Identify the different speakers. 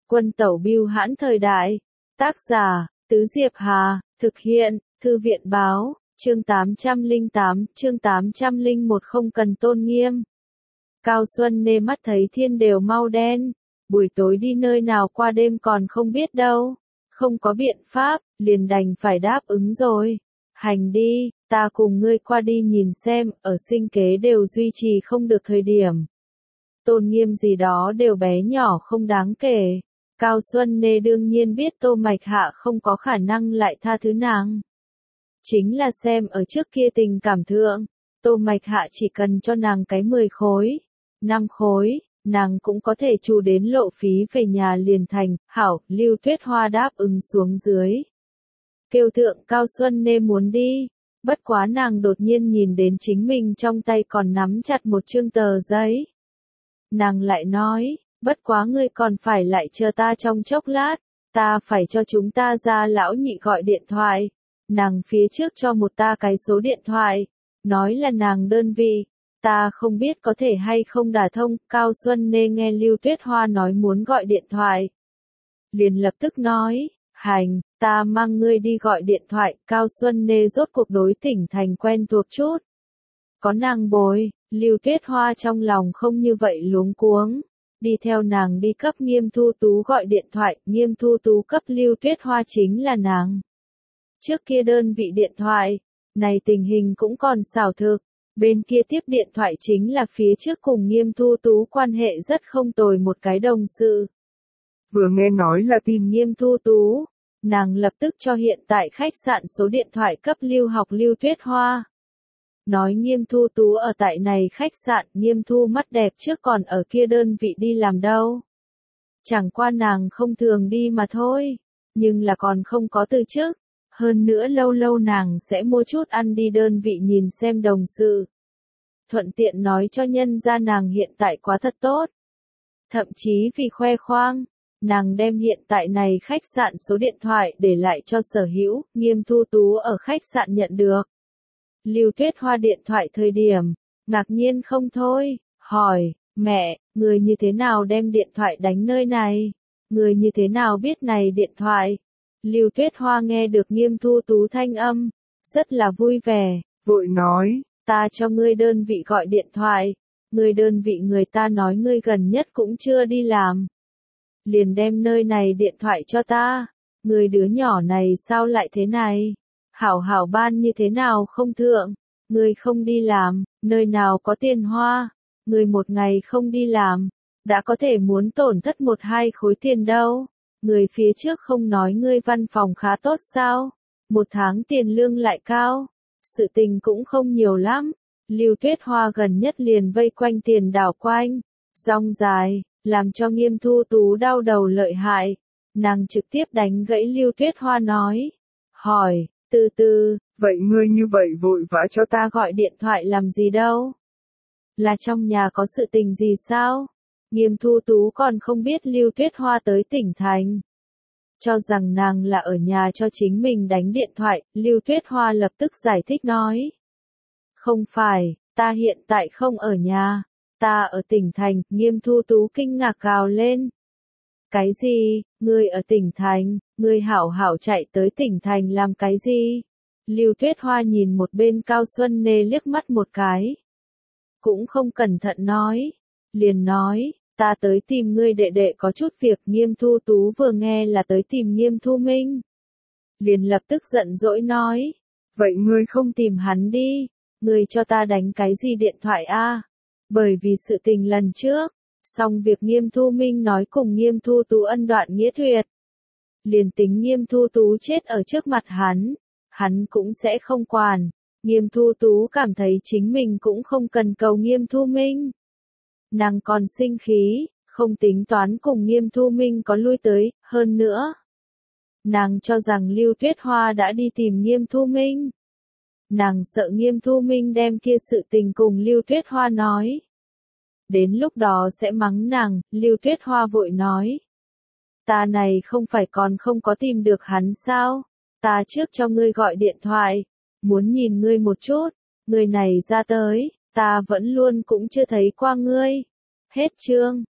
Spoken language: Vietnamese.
Speaker 1: Quân tẩu bưu hãn thời đại. Tác giả, Tứ Diệp Hà, thực hiện, Thư viện báo, chương 808, chương 801 không cần tôn nghiêm. Cao Xuân Nê mắt thấy thiên đều mau đen, buổi tối đi nơi nào qua đêm còn không biết đâu, không có biện pháp, liền đành phải đáp ứng rồi. Hành đi, ta cùng ngươi qua đi nhìn xem, ở sinh kế đều duy trì không được thời điểm. Tôn nghiêm gì đó đều bé nhỏ không đáng kể. Cao Xuân Nê đương nhiên biết Tô Mạch Hạ không có khả năng lại tha thứ nàng. Chính là xem ở trước kia tình cảm thượng, Tô Mạch Hạ chỉ cần cho nàng cái 10 khối, 5 khối, nàng cũng có thể trù đến lộ phí về nhà liền thành. Hảo, Lưu Tuyết Hoa đáp ứng xuống dưới. Kêu thượng Cao Xuân Nê muốn đi, bất quá nàng đột nhiên nhìn đến chính mình trong tay còn nắm chặt một chương tờ giấy. Nàng lại nói, bất quá ngươi còn phải lại chờ ta trong chốc lát, ta phải cho chúng ta gia lão nhị gọi điện thoại. Nàng phía trước cho một ta cái số điện thoại, nói là nàng đơn vị, ta không biết có thể hay không đả thông. Cao Xuân Nê nghe Lưu Tuyết Hoa nói muốn gọi điện thoại, liền lập tức nói, hành, ta mang ngươi đi gọi điện thoại. Cao Xuân Nê rốt cuộc đối tỉnh thành quen thuộc chút. Có nàng bồi, Lưu Tuyết Hoa trong lòng không như vậy luống cuống. Đi theo nàng đi cấp Nghiêm Thu Tú gọi điện thoại, Nghiêm Thu Tú cấp Lưu Tuyết Hoa chính là nàng trước kia đơn vị điện thoại, này tình hình cũng còn xảo thực, bên kia tiếp điện thoại chính là phía trước cùng Nghiêm Thu Tú quan hệ rất không tồi một cái đồng sự.
Speaker 2: Vừa nghe nói là
Speaker 1: tìm Nghiêm Thu Tú, nàng lập tức cho hiện tại khách sạn số điện thoại cấp Lưu Học Lưu Tuyết Hoa. Nói Nghiêm Thu Tú ở tại này khách sạn, Nghiêm Thu mắt đẹp trước còn ở kia đơn vị đi làm đâu. Chẳng qua nàng không thường đi mà thôi, nhưng là còn không có từ chức. Hơn nữa lâu lâu nàng sẽ mua chút ăn đi đơn vị nhìn xem đồng sự. Thuận tiện nói cho nhân ra nàng hiện tại quá thật tốt. Thậm chí vì khoe khoang, nàng đem hiện tại này khách sạn số điện thoại để lại cho sở hữu. Nghiêm Thu Tú ở khách sạn nhận được Lưu Tuyết Hoa điện thoại thời điểm, ngạc nhiên không thôi, hỏi, mẹ, người như thế nào đem điện thoại đánh nơi này? Người như thế nào biết này điện thoại? Lưu Tuyết Hoa nghe được Nghiêm Thu Tú thanh âm, rất là vui vẻ,
Speaker 2: vội nói,
Speaker 1: ta cho ngươi đơn vị gọi điện thoại, ngươi đơn vị người ta nói ngươi gần nhất cũng chưa đi làm. Liền đem nơi này điện thoại cho ta, người đứa nhỏ này sao lại thế này? Hảo hảo ban như thế nào không thượng, ngươi không đi làm, nơi nào có tiền hoa, ngươi một ngày không đi làm, đã có thể muốn tổn thất 1-2 khối tiền đâu. Người phía trước không nói ngươi văn phòng khá tốt sao, 1 tháng tiền lương lại cao, sự tình cũng không nhiều lắm. Lưu Tuyết Hoa gần nhất liền vây quanh tiền đảo quanh, rong dài, làm cho Nghiêm Thu Tú đau đầu lợi hại. Nàng trực tiếp đánh gãy Lưu Tuyết Hoa nói, hỏi, từ từ,
Speaker 2: vậy ngươi như vậy vội vã cho
Speaker 1: ta gọi điện thoại làm gì đâu? Là trong nhà có sự tình gì sao? Nghiêm Thu Tú còn không biết Lưu Tuyết Hoa tới tỉnh thành. Cho rằng nàng là ở nhà cho chính mình đánh điện thoại, Lưu Tuyết Hoa lập tức giải thích nói. Không phải, ta hiện tại không ở nhà, ta ở tỉnh thành. Nghiêm Thu Tú kinh ngạc gào lên. Cái gì, ngươi ở tỉnh thành, ngươi hảo hảo chạy tới tỉnh thành làm cái gì? Lưu Tuyết Hoa nhìn một bên Cao Xuân Nê liếc mắt một cái. Cũng không cẩn thận nói, liền nói, ta tới tìm ngươi đệ đệ có chút việc. Nghiêm Thu Tú vừa nghe là tới tìm Nghiêm Thu Minh, liền lập tức giận dỗi nói,
Speaker 2: vậy ngươi
Speaker 1: không tìm hắn đi, ngươi cho ta đánh cái gì điện thoại a? Bởi vì sự tình lần trước, xong việc Nghiêm Thu Minh nói cùng Nghiêm Thu Tú ân đoạn nghĩa tuyệt. Liền tính Nghiêm Thu Tú chết ở trước mặt hắn cũng sẽ không quản. Nghiêm Thu Tú cảm thấy chính mình cũng không cần cầu Nghiêm Thu Minh. Nàng còn sinh khí, không tính toán cùng Nghiêm Thu Minh có lui tới. Hơn nữa, nàng cho rằng Lưu Tuyết Hoa đã đi tìm Nghiêm Thu Minh. Nàng sợ Nghiêm Thu Minh đem kia sự tình cùng Lưu Tuyết Hoa nói, đến lúc đó sẽ mắng nàng. Lưu Tuyết Hoa vội nói, ta này không phải còn không có tìm được hắn sao? Ta trước cho ngươi gọi điện thoại, muốn nhìn ngươi một chút, người này ra tới, ta vẫn luôn cũng chưa thấy qua ngươi. Hết chương.